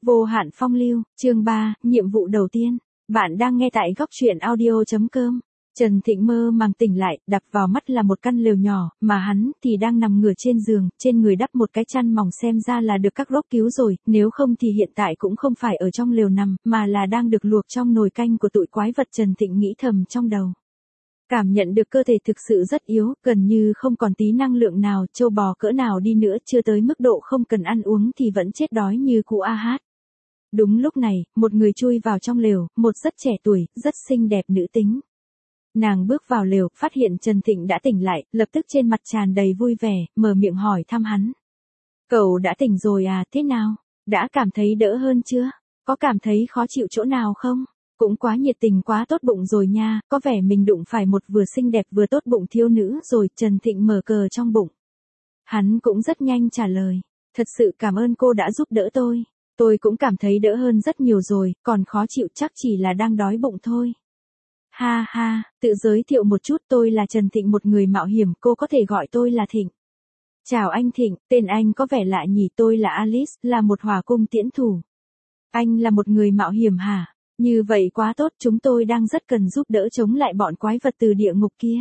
Vô hạn phong lưu, chương 3, nhiệm vụ đầu tiên. Bạn đang nghe tại góc truyện audio.com. Trần Thịnh mơ màng tỉnh lại, đập vào mắt là một căn lều nhỏ, mà hắn thì đang nằm ngửa trên giường, trên người đắp một cái chăn mỏng, xem ra là được các rốc cứu rồi, nếu không thì hiện tại cũng không phải ở trong lều nằm, mà là đang được luộc trong nồi canh của tụi quái vật. Trần Thịnh nghĩ thầm trong đầu. Cảm nhận được cơ thể thực sự rất yếu, gần như không còn tí năng lượng nào, trâu bò cỡ nào đi nữa chưa tới mức độ không cần ăn uống thì vẫn chết đói như cũ a hát. Đúng lúc này, một người chui vào trong lều, một rất trẻ tuổi, rất xinh đẹp nữ tính. Nàng bước vào lều, phát hiện Trần Thịnh đã tỉnh lại, lập tức trên mặt tràn đầy vui vẻ, mở miệng hỏi thăm hắn. Cậu đã tỉnh rồi à, thế nào? Đã cảm thấy đỡ hơn chưa? Có cảm thấy khó chịu chỗ nào không? Cũng quá nhiệt tình quá tốt bụng rồi nha, có vẻ mình đụng phải một vừa xinh đẹp vừa tốt bụng thiếu nữ rồi. Trần Thịnh mở cờ trong bụng. Hắn cũng rất nhanh trả lời. Thật sự cảm ơn cô đã giúp đỡ tôi. Tôi cũng cảm thấy đỡ hơn rất nhiều rồi, còn khó chịu chắc chỉ là đang đói bụng thôi. Ha ha, tự giới thiệu một chút, tôi là Trần Thịnh, một người mạo hiểm, cô có thể gọi tôi là Thịnh. Chào anh Thịnh, tên anh có vẻ lạ nhỉ, tôi là Alice, là một hỏa cung tiễn thủ. Anh là một người mạo hiểm hả? Như vậy quá tốt, chúng tôi đang rất cần giúp đỡ chống lại bọn quái vật từ địa ngục kia.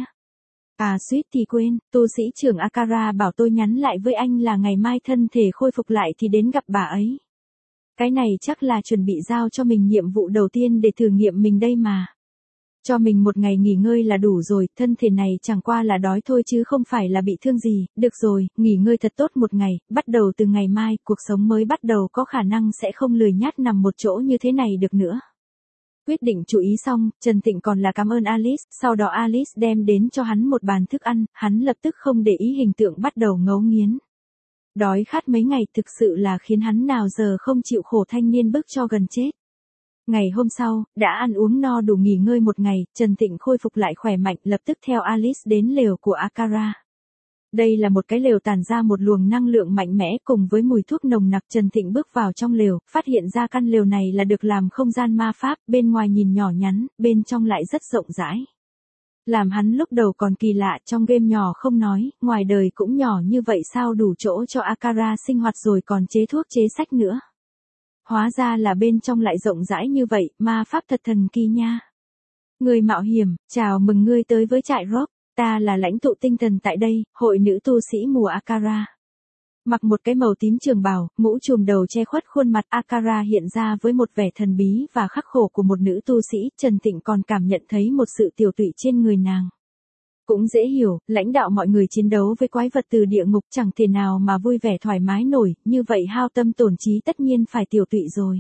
À suýt thì quên, tu sĩ trưởng Akara bảo tôi nhắn lại với anh là ngày mai thân thể khôi phục lại thì đến gặp bà ấy. Cái này chắc là chuẩn bị giao cho mình nhiệm vụ đầu tiên để thử nghiệm mình đây mà. Cho mình một ngày nghỉ ngơi là đủ rồi, thân thể này chẳng qua là đói thôi chứ không phải là bị thương gì. Được rồi, nghỉ ngơi thật tốt một ngày, bắt đầu từ ngày mai, cuộc sống mới bắt đầu, có khả năng sẽ không lười nhác nằm một chỗ như thế này được nữa. Quyết định chú ý xong, Trần Thịnh còn là cảm ơn Alice, sau đó Alice đem đến cho hắn một bàn thức ăn, hắn lập tức không để ý hình tượng bắt đầu ngấu nghiến. Đói khát mấy ngày thực sự là khiến hắn nào giờ không chịu khổ, thanh niên bức cho gần chết. Ngày hôm sau, đã ăn uống no đủ nghỉ ngơi một ngày, Trần Thịnh khôi phục lại khỏe mạnh, lập tức theo Alice đến lều của Akara. Đây là một cái lều tản ra một luồng năng lượng mạnh mẽ cùng với mùi thuốc nồng nặc. Trần Thịnh bước vào trong lều, phát hiện ra căn lều này là được làm không gian ma pháp, bên ngoài nhìn nhỏ nhắn, bên trong lại rất rộng rãi. Làm hắn lúc đầu còn kỳ lạ, trong game nhỏ không nói, ngoài đời cũng nhỏ như vậy sao đủ chỗ cho Akara sinh hoạt rồi còn chế thuốc chế sách nữa. Hóa ra là bên trong lại rộng rãi như vậy, ma pháp thật thần kỳ nha. Người mạo hiểm, chào mừng ngươi tới với trại Rock, ta là lãnh tụ tinh thần tại đây, hội nữ tu sĩ mùa Akara. Mặc một cái màu tím trường bào, mũ trùm đầu che khuất khuôn mặt, Akara hiện ra với một vẻ thần bí và khắc khổ của một nữ tu sĩ. Trần Thịnh còn cảm nhận thấy một sự tiểu tụy trên người nàng. Cũng dễ hiểu, lãnh đạo mọi người chiến đấu với quái vật từ địa ngục chẳng thể nào mà vui vẻ thoải mái nổi, như vậy hao tâm tổn trí tất nhiên phải tiểu tụy rồi.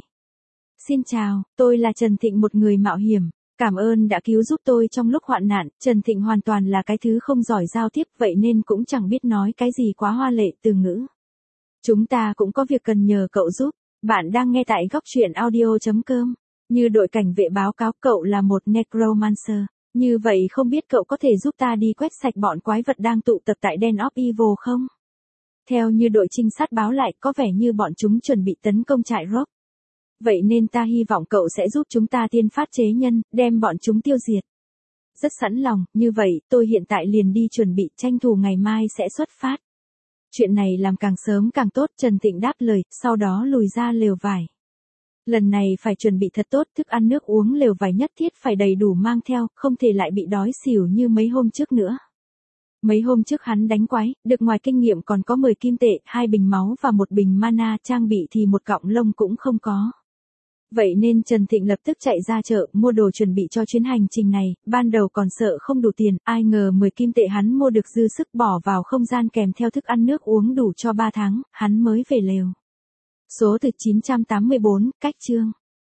Xin chào, tôi là Trần Thịnh, một người mạo hiểm. Cảm ơn đã cứu giúp tôi trong lúc hoạn nạn. Trần Thịnh hoàn toàn là cái thứ không giỏi giao tiếp, vậy nên cũng chẳng biết nói cái gì quá hoa lệ từ ngữ. Chúng ta cũng có việc cần nhờ cậu giúp. Bạn đang nghe tại góc truyện audio.com. Như đội cảnh vệ báo cáo, cậu là một necromancer. Như vậy không biết cậu có thể giúp ta đi quét sạch bọn quái vật đang tụ tập tại Den of Evil không? Theo như đội trinh sát báo lại, có vẻ như bọn chúng chuẩn bị tấn công trại Rock. Vậy nên ta hy vọng cậu sẽ giúp chúng ta tiên phát chế nhân, đem bọn chúng tiêu diệt. Rất sẵn lòng, như vậy, tôi hiện tại liền đi chuẩn bị, tranh thủ ngày mai sẽ xuất phát. Chuyện này làm càng sớm càng tốt. Trần Thịnh đáp lời, sau đó lùi ra lều vải. Lần này phải chuẩn bị thật tốt, thức ăn nước uống lều vải nhất thiết phải đầy đủ mang theo, không thể lại bị đói xỉu như mấy hôm trước nữa. Mấy hôm trước hắn đánh quái, được ngoài kinh nghiệm còn có 10 kim tệ, 2 bình máu và 1 bình mana, trang bị thì một cọng lông cũng không có. Vậy nên Trần Thịnh lập tức chạy ra chợ, mua đồ chuẩn bị cho chuyến hành trình này, ban đầu còn sợ không đủ tiền, ai ngờ 10 kim tệ hắn mua được dư sức bỏ vào không gian kèm theo thức ăn nước uống đủ cho 3 tháng, hắn mới về lều. Số từ 984, cách chương.